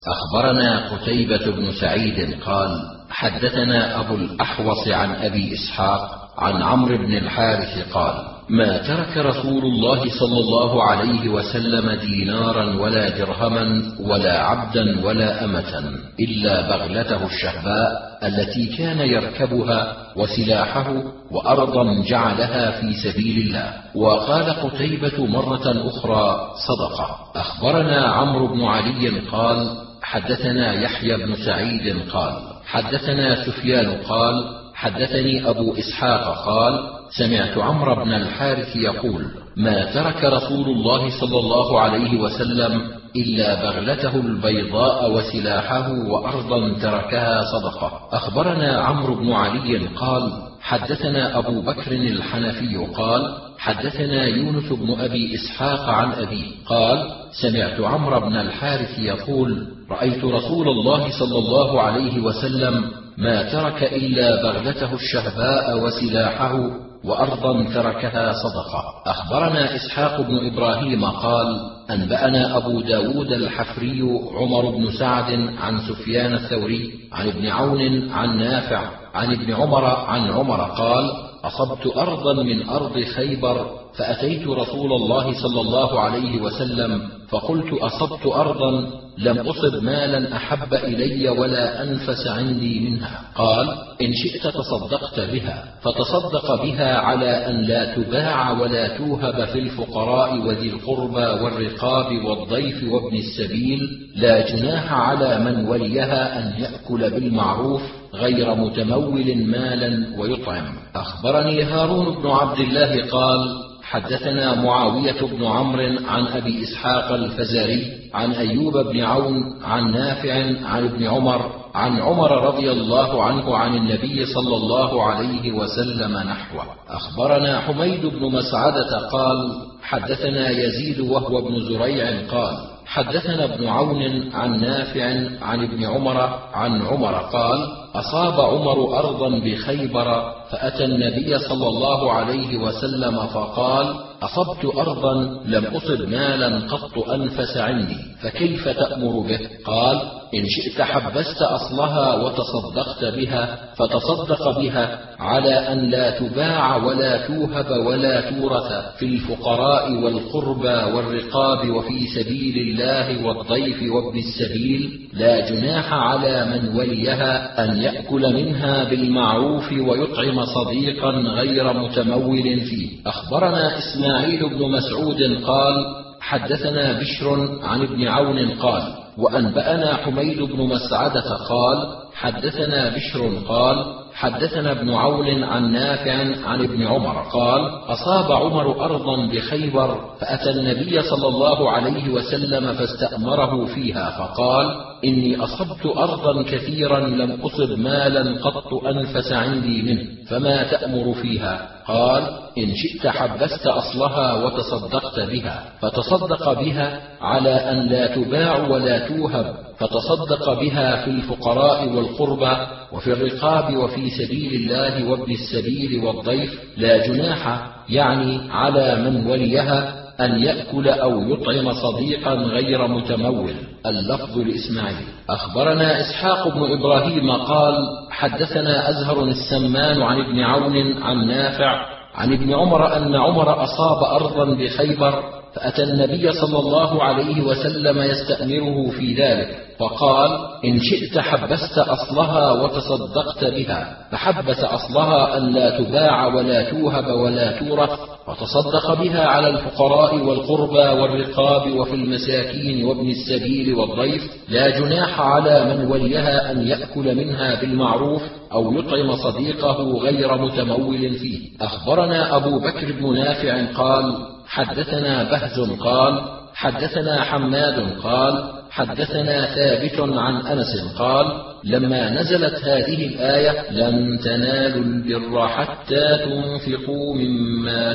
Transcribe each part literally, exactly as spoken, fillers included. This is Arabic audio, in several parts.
أخبرنا قتيبة بن سعيد قال حدثنا أبو الأحوص عن أبي إسحاق عن عمرو بن الحارث قال ما ترك رسول الله صلى الله عليه وسلم دينارا ولا درهما ولا عبدا ولا أمة إلا بغلته الشهباء التي كان يركبها وسلاحه وأرضا جعلها في سبيل الله. وقال قتيبة مرة أخرى صدقة. أخبرنا عمرو بن علي قال حدثنا يحيى بن سعيد قال حدثنا سفيان قال حدثني أبو إسحاق قال سمعت عمرو بن الحارث يقول ما ترك رسول الله صلى الله عليه وسلم إلا بغلته البيضاء وسلاحه وأرضا تركها صدقة. أخبرنا عمرو بن علي قال حدثنا أبو بكر الحنفي قال حدثنا يونس بن أبي إسحاق عن أبيه قال سمعت عمرو بن الحارث يقول رأيت رسول الله صلى الله عليه وسلم ما ترك إلا بغلته الشهباء وسلاحه وأرضا تركها صدقة. أخبرنا إسحاق بن إبراهيم قال أنبأنا أبو داود الحفري عمر بن سعد عن سفيان الثوري عن ابن عون عن نافع عن ابن عمر عن عمر قال أصبت أرضا من أرض خيبر فأتيت رسول الله صلى الله عليه وسلم فقلت أصبت أرضا لم أصب مالا أحب إلي ولا أنفس عندي منها. قال إن شئت تصدقت بها فتصدق بها على أن لا تباع ولا توهب في الفقراء وذي القربى والرقاب والضيف وابن السبيل لا جناح على من وليها أن يأكل بالمعروف غير متمول مالا ويطعم. أخبرني هارون بن عبد الله قال حدثنا معاوية بن عمرو عن أبي إسحاق الفزاري عن أيوب بن عون عن نافع عن ابن عمر عن عمر رضي الله عنه عن النبي صلى الله عليه وسلم نحوه. أخبرنا حميد بن مسعدة قال حدثنا يزيد وهو ابن زريع قال حدثنا ابن عون عن نافع عن ابن عمر عن عمر قال أصاب عمر أرضا بخيبر فأتى النبي صلى الله عليه وسلم فقال أصبت أرضا لم أصب مالا قط أنفس عندي فكيف تأمر به؟ قال إن شئت حبست أصلها وتصدقت بها فتصدق بها على أن لا تباع ولا توهب ولا تورث في الفقراء والقربى والرقاب وفي سبيل الله والضيف وابن السبيل لا جناح على من وليها أن يأكل منها بالمعروف ويطعم صديقا غير متمول فيه. أخبرنا إسماعيل بن مسعود قال حدثنا بشر عن ابن عون قال وأنبأنا حميد بن مسعدة قال حدثنا بشر قال حدثنا ابن عون عن نافع عن ابن عمر قال أصاب عمر أرضا بخيبر فأتى النبي صلى الله عليه وسلم فاستأمره فيها فقال إني أصبت أرضا كثيرا لم أصب مالا قط أنفس عندي منه فما تأمر فيها؟ قال إن شئت حبست أصلها وتصدقت بها فتصدق بها على أن لا تباع ولا توهب فتصدق بها في الفقراء والقربى وفي الرقاب وفي سبيل الله وابن السبيل والضيف لا جناح يعني على من وليها أن يأكل أو يطعم صديقا غير متمول. اللفظ لإسماعيل. أخبرنا إسحاق بن إبراهيم قال حدثنا أزهر السمان عن ابن عون عن نافع عن ابن عمر أن عمر أصاب أرضا بخيبر فأتى النبي صلى الله عليه وسلم يستأمره في ذلك فقال إن شئت حبست أصلها وتصدقت بها فحبس أصلها أن لا تباع ولا توهب ولا تورث وتصدق بها على الفقراء والقربى والرقاب وفي المساكين وابن السبيل والضيف لا جناح على من وليها أن يأكل منها بالمعروف أو يطعم صديقه غير متمول فيه. أخبرنا أبو بكر بن نافع قال حدثنا بهز قال حدثنا حماد قال حدثنا ثابت عن أنس قال لما نزلت هذه الآية لن تنالوا البر حتى تنفقوا مما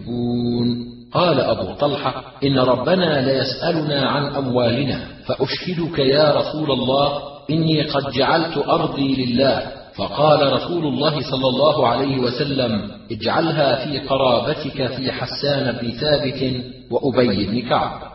تحبون قال أبو طلحة إن ربنا ليسألنا عن أموالنا فأشهدك يا رسول الله إني قد جعلت أرضي لله فقال رسول الله صلى الله عليه وسلم اجعلها في قرابتك في حسان بن ثابت وأبي بن كعب.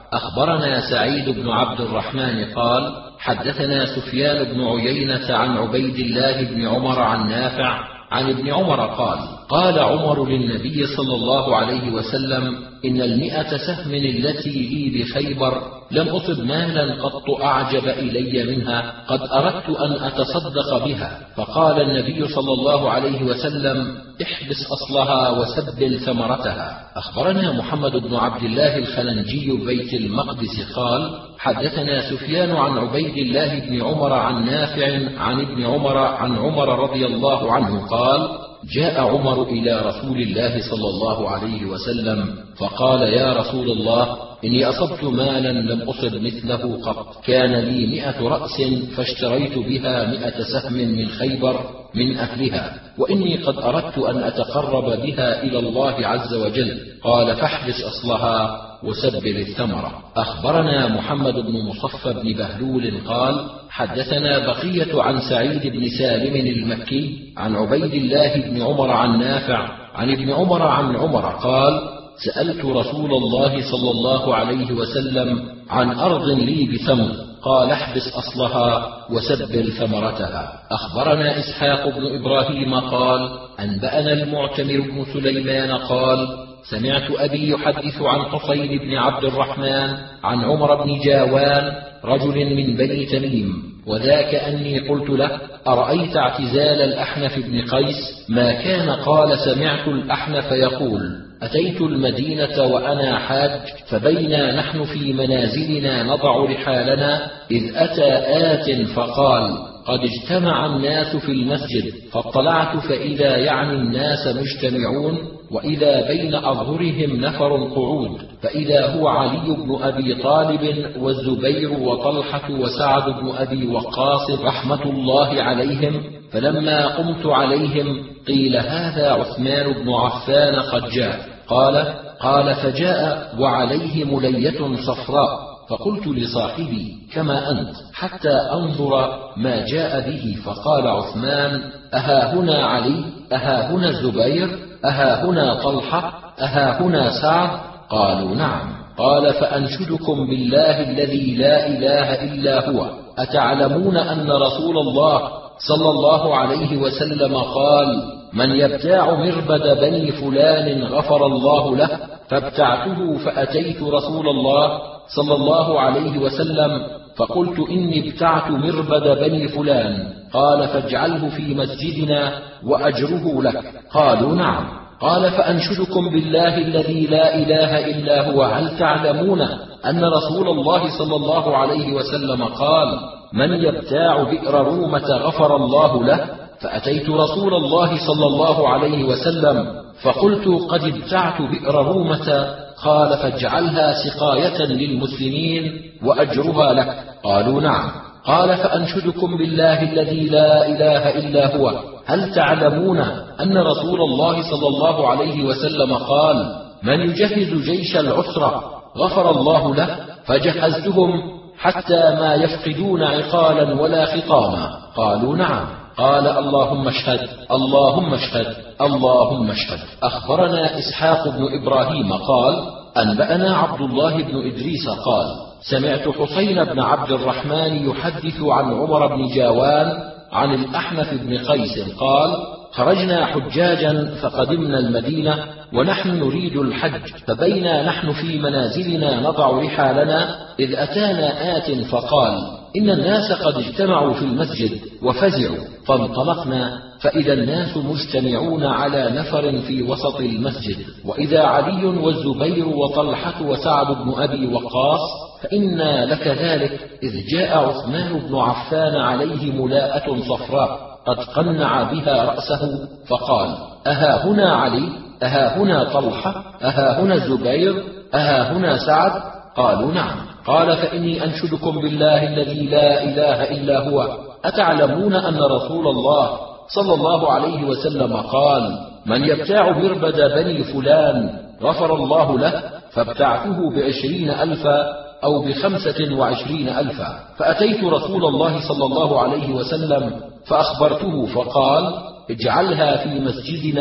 أخبرنا سعيد بن عبد الرحمن قال حدثنا سفيان بن عيينة عن عبيد الله بن عمر عن نافع عن ابن عمر قال قال عمر للنبي صلى الله عليه وسلم إن المئة سهم التي لي بخيبر لم أصب مالا قط أعجب إلي منها قد أردت أن أتصدق بها. فقال النبي صلى الله عليه وسلم احبس أصلها وسبل ثمرتها. أخبرنا محمد بن عبد الله الخلنجي بيت المقدس قال حدثنا سفيان عن عبيد الله بن عمر عن نافع عن ابن عمر عن عمر رضي الله عنه قال جاء عمر إلى رسول الله صلى الله عليه وسلم فقال يا رسول الله إني أصبت مالا لم أصب مثله قط، كان لي مئة رأس فاشتريت بها مئة سهم من خيبر من أهلها، وإني قد أردت أن أتقرب بها إلى الله عز وجل. قال فاحبس أصلها وسبل الثمرة. أخبرنا محمد بن مصفى بن بهلول قال حدثنا بقية عن سعيد بن سالم المكي عن عبيد الله بن عمر عن نافع عن ابن عمر عن عمر قال سألت رسول الله صلى الله عليه وسلم عن أرض لي بثمر، قال احبس أصلها وسبل ثمرتها. أخبرنا إسحاق بن إبراهيم قال أنبأنا المعتمر بن سليمان قال سمعت أبي يحدث عن حصين بن عبد الرحمن عن عمر بن جاوان رجل من بني تميم، وذاك أني قلت له أرأيت اعتزال الأحنف بن قيس؟ ما كان قال سمعت الأحنف يقول أتيت المدينة وأنا حاج، فبينا نحن في منازلنا نضع رحالنا إذ أتى آت فقال قد اجتمع الناس في المسجد، فاطلعت فإذا يعني الناس مجتمعون، وإذا بين أظهرهم نفر قعود، فإذا هو علي بن أبي طالب والزبير وطلحة وسعد بن أبي وقاص رحمة الله عليهم. فلما قمت عليهم قيل هذا عثمان بن عفان قد جاء. قال قال فجاء وعليه ملية صفراء، فقلت لصاحبي كما أنت حتى أنظر ما جاء به، فقال عثمان أها هنا علي؟ أها هنا الزبير؟ أها هنا طلحة؟ أها هنا سعد؟ قالوا نعم. قال فأنشدكم بالله الذي لا إله إلا هو أتعلمون أن رسول الله صلى الله عليه وسلم قال من يبتاع مربد بني فلان غفر الله له؟ فابتعته فأتيت رسول الله صلى الله عليه وسلم فقلت إني ابتعت مربد بني فلان، قال فاجعله في مسجدنا وأجره لك. قالوا نعم. قال فأنشدكم بالله الذي لا إله إلا هو هل تعلمون أن رسول الله صلى الله عليه وسلم قال من يبتاع بئر رومة غفر الله له؟ فأتيت رسول الله صلى الله عليه وسلم فقلت قد ابتعت بئر رومة، قال فاجعلها سقاية للمسلمين وأجرها لك. قالوا نعم. قال فأنشدكم بالله الذي لا إله إلا هو هل تعلمون أن رسول الله صلى الله عليه وسلم قال من يجهز جيش العسرة غفر الله له؟ فجهزتهم حتى ما يفقدون عقالا ولا خطاما. قالوا نعم. قال اللهم اشهد اللهم اشهد اللهم اشهد. أخبرنا إسحاق بن إبراهيم قال أنبأنا عبد الله بن إدريس قال سمعت حسين بن عبد الرحمن يحدث عن عمر بن جاوان عن الأحنف بن قيس قال خرجنا حجاجا فقدمنا المدينة ونحن نريد الحج، فبينا نحن في منازلنا نضع رحالنا إذ أتانا آت فقال إن الناس قد اجتمعوا في المسجد وفزعوا، فانطلقنا فإذا الناس مجتمعون على نفر في وسط المسجد، وإذا علي والزبير وطلحة وسعد بن أبي وقاص، فإنا لك ذلك إذ جاء عثمان بن عفان عليه ملاءة صفراء قد قنع بها رأسه، فقال أها هنا علي؟ أها هنا طلحة؟ أها هنا الزبير؟ أها هنا سعد؟ قالوا نعم. قال فإني أنشدكم بالله الذي لا إله إلا هو أتعلمون أن رسول الله صلى الله عليه وسلم قال من يبتاع مربد بني فلان غفر الله له؟ فابتعته بعشرين ألفا أو بخمسة وعشرين ألفا. فأتيت رسول الله صلى الله عليه وسلم فأخبرته فقال اجعلها في مسجدنا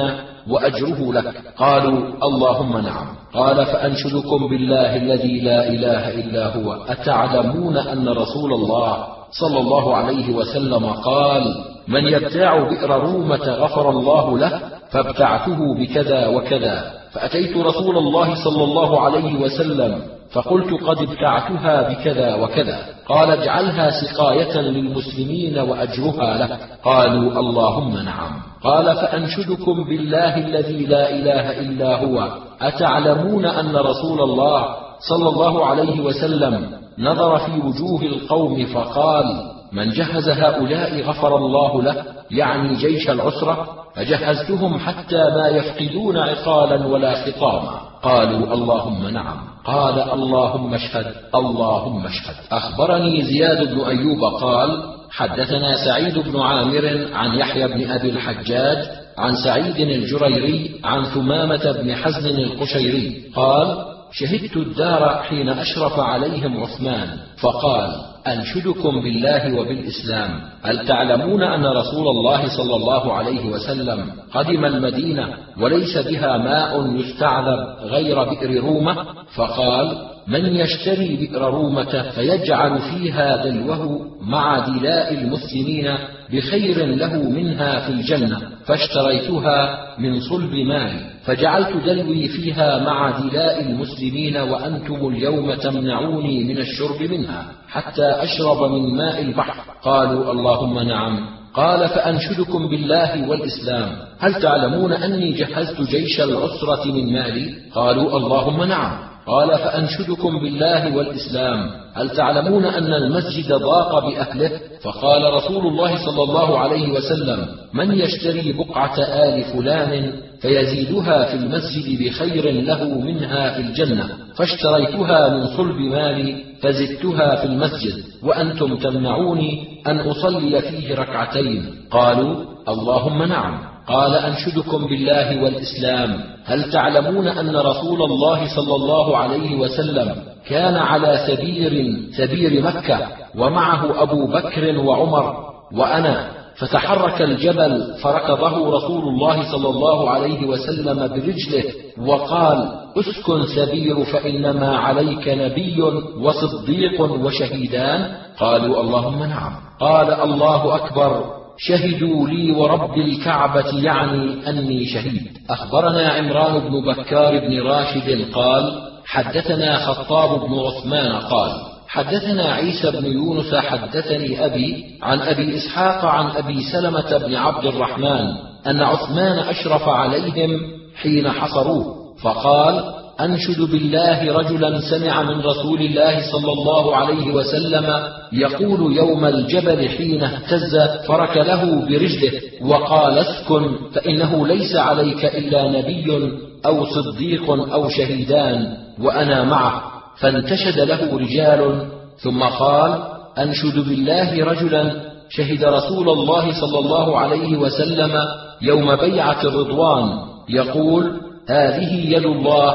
وأجره لك. قالوا اللهم نعم. قال فأنشدكم بالله الذي لا إله إلا هو، أتعلمون أن رسول الله صلى الله عليه وسلم قال من يبتاع بئر رومة غفر الله له، فابتعته بكذا وكذا، فأتيت رسول الله صلى الله عليه وسلم فقلت قد ابتعتها بكذا وكذا، قال اجعلها سقاية للمسلمين وأجرها لك. قالوا اللهم نعم. قال فأنشدكم بالله الذي لا إله إلا هو، أتعلمون أن رسول الله صلى الله عليه وسلم نظر في وجوه القوم فقال من جهز هؤلاء غفر الله له، يعني جيش العسرة، فجهزتهم حتى ما يفقدون عقالا ولا خطاما. قالوا اللهم نعم. قال اللهم اشهد اللهم اشهد. أخبرني زياد بن أيوب قال حدثنا سعيد بن عامر عن يحيى بن أبي الحجاج عن سعيد الجريري عن ثمامة بن حزن القشيري قال شهدت الدار حين أشرف عليهم عثمان فقال أنشدكم بالله وبالإسلام، هل تعلمون أن رسول الله صلى الله عليه وسلم قدم المدينة وليس بها ماء يستعذب غير بئر رومة؟ فقال من يشتري بئر رومة فيجعل فيها دلوه مع دلاء المسلمين بخير له منها في الجنة، فاشتريتها من صلب مالي، فجعلت دلوي فيها مع دلاء المسلمين، وأنتم اليوم تمنعوني من الشرب منها حتى أشرب من ماء البحر. قالوا اللهم نعم. قال فأنشدكم بالله والإسلام، هل تعلمون أني جهزت جيش العسرة من مالي؟ قالوا اللهم نعم. قال فأنشدكم بالله والإسلام، هل تعلمون أن المسجد ضاق بأهله؟ فقال رسول الله صلى الله عليه وسلم من يشتري بقعة آل فلان فيزيدها في المسجد بخير له منها في الجنة، فاشتريتها من صلب مالي فزدتها في المسجد، وأنتم تمنعوني أن أصلي فيه ركعتين. قالوا اللهم نعم. قال أنشدكم بالله والإسلام، هل تعلمون أن رسول الله صلى الله عليه وسلم كان على سبير سبير مكة ومعه أبو بكر وعمر وأنا، فتحرك الجبل فركضه رسول الله صلى الله عليه وسلم برجله وقال اسكن سبير فإنما عليك نبي وصديق وشهيدان؟ قالوا اللهم نعم. قال الله أكبر، شهدوا لي ورب الكعبة يعني أني شهيد. أخبرنا عمران بن بكار بن راشد قال حدثنا خطاب بن عثمان قال حدثنا عيسى بن يونس حدثني أبي عن أبي إسحاق عن أبي سلمة بن عبد الرحمن أن عثمان أشرف عليهم حين حصروه فقال أنشد بالله رجلا سمع من رسول الله صلى الله عليه وسلم يقول يوم الجبل حين اهتز فركله برجله وقال اسكن فإنه ليس عليك إلا نبي أو صديق أو شهيدان وأنا معه، فانتشد له رجال ثم قال أنشد بالله رجلا شهد رسول الله صلى الله عليه وسلم يوم بيعة الرضوان يقول هذه يد الله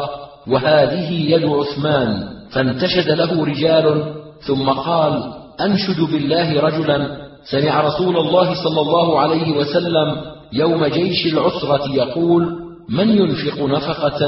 وهذه يد عثمان، فانتشد له رجال ثم قال أنشد بالله رجلا سمع رسول الله صلى الله عليه وسلم يوم جيش العسرة يقول من ينفق نفقة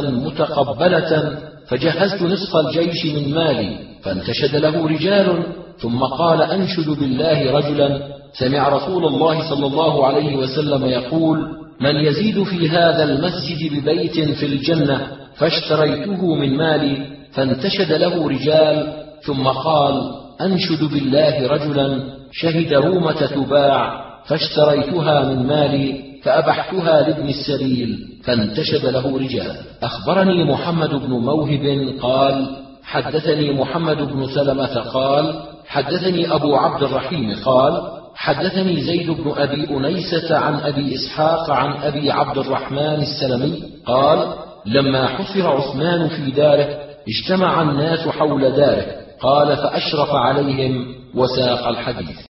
متقبلة، فجهزت نصف الجيش من مالي، فانتشد له رجال ثم قال أنشد بالله رجلا سمع رسول الله صلى الله عليه وسلم يقول من يزيد في هذا المسجد ببيت في الجنة، فاشتريته من مالي، فانتشد له رجال ثم قال أنشد بالله رجلا شهد رومة تباع، فاشتريتها من مالي فأبحتها لابن السبيل، فانتشد له رجال. أخبرني محمد بن موهب قال حدثني محمد بن سلمة قال حدثني أبو عبد الرحيم قال حدثني زيد بن أبي أنيسة عن أبي إسحاق عن أبي عبد الرحمن السلمي قال لما حصر عثمان في داره اجتمع الناس حول داره، قال فأشرف عليهم وساق الحديث.